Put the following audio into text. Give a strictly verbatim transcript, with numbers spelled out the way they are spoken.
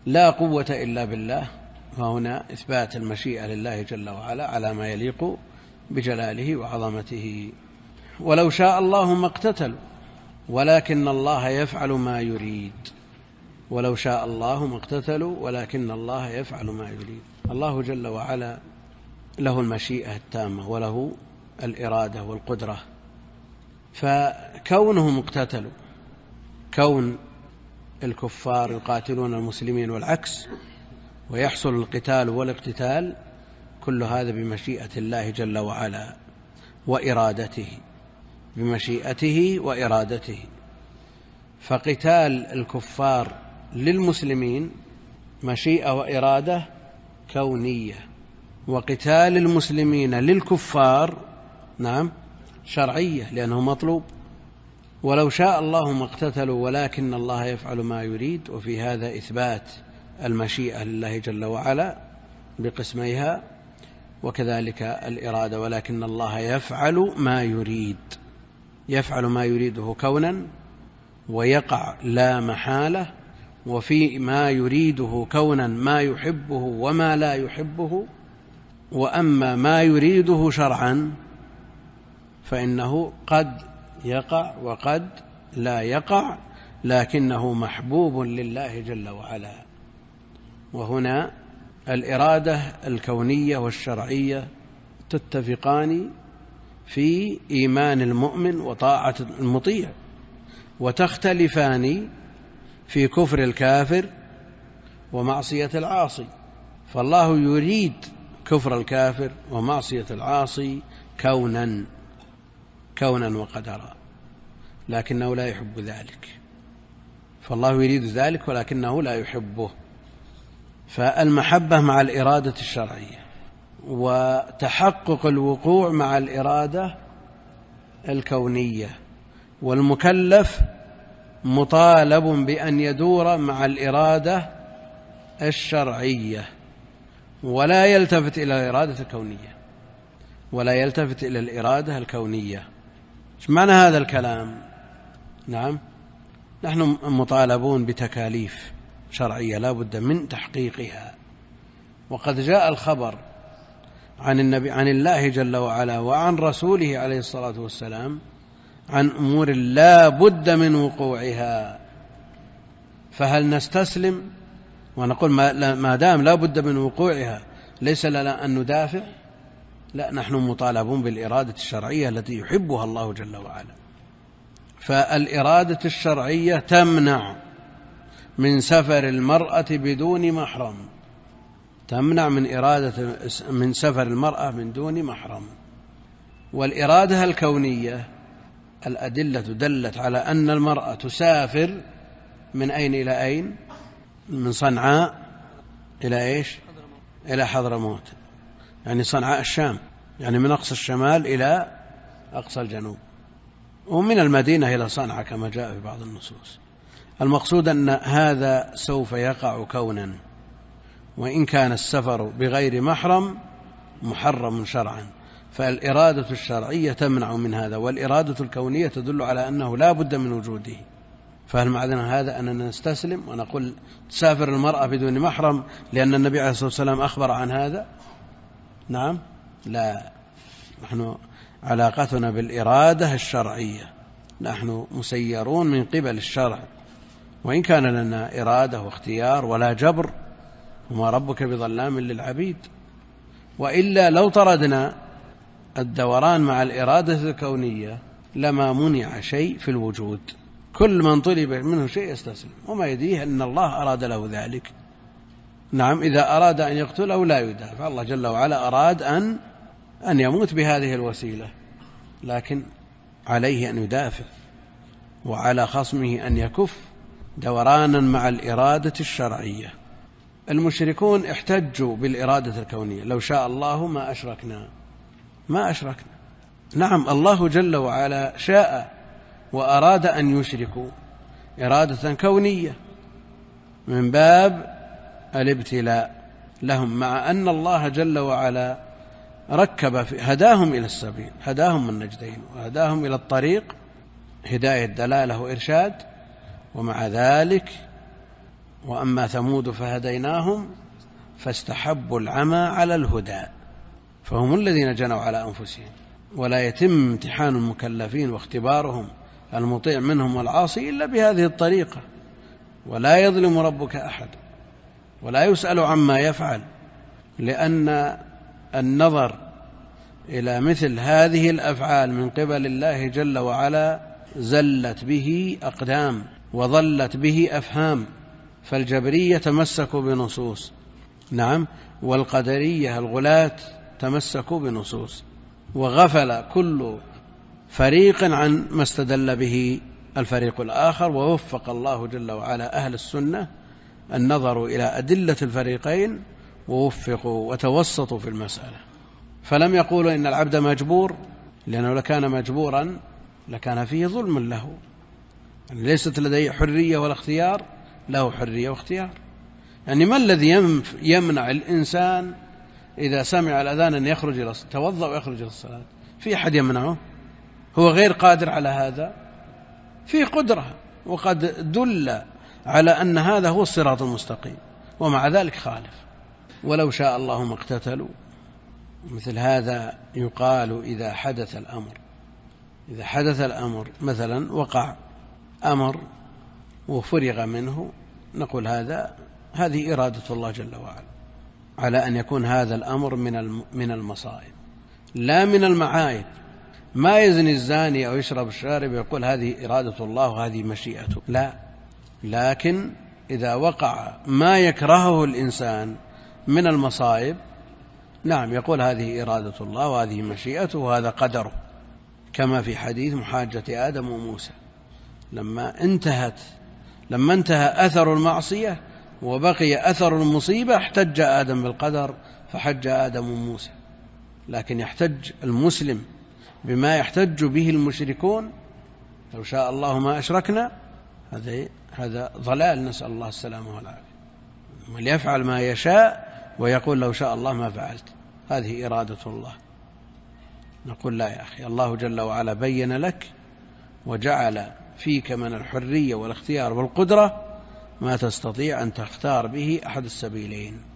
لا قوة إلا بالله، فهنا إثبات المشيئة لله جل وعلا على ما يليق بجلاله وعظمته. ولو شاء الله ما اقتتلوا ولكن الله يفعل ما يريد. ولو شاء الله ما اقتتلوا ولكن الله يفعل ما يريد. الله جل وعلا له المشيئة التامة وله الإرادة والقدرة، فكونهم اقتتلوا، كون الكفار يقاتلون المسلمين والعكس ويحصل القتال والاقتتال، كل هذا بمشيئة الله جل وعلا وإرادته، بمشيئته وإرادته. فقتال الكفار للمسلمين مشيئة وإرادة كونية، وقتال المسلمين للكفار نعم شرعية لأنه مطلوب. ولو شاء الله ما اقتتلوا ولكن الله يفعل ما يريد، وفي هذا إثبات المشيئة لله جل وعلا بقسميها، وكذلك الإرادة، ولكن الله يفعل ما يريد، يفعل ما يريده كونا ويقع لا محالة، وفي ما يريده كونا ما يحبه وما لا يحبه. وأما ما يريده شرعا فإنه قد يقع وقد لا يقع، لكنه محبوب لله جل وعلا. وهنا الإرادة الكونية والشرعية تتفقان في إيمان المؤمن وطاعة المطيع، وتختلفان في كفر الكافر ومعصية العاصي. فالله يريد كفر الكافر ومعصية العاصي كونا كونا وقدرا، لكنه لا يحب ذلك. فالله يريد ذلك ولكنه لا يحبه. فالمحبة مع الإرادة الشرعية، وتحقق الوقوع مع الإرادة الكونية، والمكلف مطالب بأن يدور مع الإرادة الشرعية، ولا يلتفت إلى الإرادة الكونية، ولا يلتفت إلى الإرادة الكونية. إيش معنى هذا الكلام؟ نعم، نحن مطالبون بتكاليف شرعية لا بد من تحقيقها، وقد جاء الخبر عن النبي عن الله جل وعلا وعن رسوله عليه الصلاة والسلام عن أمور لا بد من وقوعها. فهل نستسلم ونقول ما دام لا بد من وقوعها ليس لنا أن ندافع؟ لا، نحن مطالبون بالإرادة الشرعية التي يحبها الله جل وعلا. فالإرادة الشرعية تمنع من سفر المرأة بدون محرم، تمنع من إرادة من سفر المرأة من دون محرم. والإرادة الكونية الأدلة دلت على أن المرأة تسافر من أين إلى أين؟ من صنعاء إلى إيش؟ إلى حضرموت، يعني صنعاء الشام، يعني من أقصى الشمال إلى أقصى الجنوب، ومن المدينة إلى صنعاء كما جاء في بعض النصوص. المقصود أن هذا سوف يقع كونا، وإن كان السفر بغير محرم محرم شرعا. فالإرادة الشرعية تمنع من هذا، والإرادة الكونية تدل على أنه لا بد من وجوده. فهل معنى هذا أننا نستسلم ونقول تسافر المرأة بدون محرم لأن النبي عليه الصلاة والسلام أخبر عن هذا؟ نعم، لا، نحن علاقتنا بالإرادة الشرعية، نحن مسيرون من قبل الشرع، وإن كان لنا إرادة واختيار ولا جبر، وما ربك بظلام للعبيد. وإلا لو طردنا الدوران مع الإرادة الكونية لما منع شيء في الوجود. كل من طلب منه شيء يستسلم، وما يدريه أن الله أراد له ذلك. نعم، إذا أراد أن يقتله لا يدافع، الله جل وعلا أراد أن أن يموت بهذه الوسيلة، لكن عليه أن يدافع، وعلى خصمه أن يكف دورانا مع الإرادة الشرعية. المشركون احتجوا بالإرادة الكونية، لو شاء الله ما أشركنا ما أشركنا. نعم، الله جل وعلا شاء وأراد أن يشركوا إرادة كونية من باب الابتلاء لهم، مع أن الله جل وعلا ركب في هداهم إلى السبيل، هداهم من النجدين وهداهم إلى الطريق، هداية دلالة وإرشاد، ومع ذلك وأما ثمود فهديناهم فاستحبوا العمى على الهدى فهم الذين جنوا على أنفسهم. ولا يتم امتحان المكلفين واختبارهم المطيع منهم والعاصي إلا بهذه الطريقة. ولا يظلم ربك أحد ولا يسأل عما يفعل، لأن النظر إلى مثل هذه الأفعال من قبل الله جل وعلا زلت به أقدام وضلت به أفهام. فالجبرية تمسكوا بنصوص، نعم، والقدرية الغلاة تمسكوا بنصوص، وغفل كل فريق عن ما استدل به الفريق الآخر. ووفق الله جل وعلا أهل السنة النظر إلى أدلة الفريقين ووفقوا وتوسطوا في المسألة، فلم يقولوا إن العبد مجبور، لأنه لكان مجبورا لكان فيه ظلم له. يعني ليست لديه حرية ولا اختيار، له حرية واختيار. يعني ما الذي يمنع الإنسان إذا سمع الأذان أن يخرج إلى الصلاة، توضأ ويخرج إلى الصلاة؟ في أحد يمنعه؟ هو غير قادر على هذا؟ في قدرة، وقد دل على أن هذا هو الصراط المستقيم، ومع ذلك خالف. ولو شاء الله ما اقتتلوا. مثل هذا يقال إذا حدث الأمر إذا حدث الأمر مثلا وقع أمر وفرغ منه، نقول هذا هذه إرادة الله جل وعلا، على أن يكون هذا الأمر من من المصائب لا من المعايب. ما يزني الزاني أو يشرب الشارب يقول هذه إرادة الله وهذه مشيئته، لا. لكن إذا وقع ما يكرهه الإنسان من المصائب، نعم، يقول هذه إرادة الله وهذه مشيئته وهذا قدره، كما في حديث محاجة آدم وموسى لما انتهت لما انتهى أثر المعصية وبقي أثر المصيبة، احتج آدم بالقدر فحج آدم وموسى. لكن يحتج المسلم بما يحتج به المشركون، لو شاء الله ما أشركنا، هذا هذا ضلال، نسأل الله السلامة والعافية. وليفعل ما يشاء ويقول لو شاء الله ما فعلت، هذه إرادة الله. نقول لا يا أخي، الله جل وعلا بين لك وجعل فيك من الحرية والاختيار والقدرة ما تستطيع أن تختار به أحد السبيلين.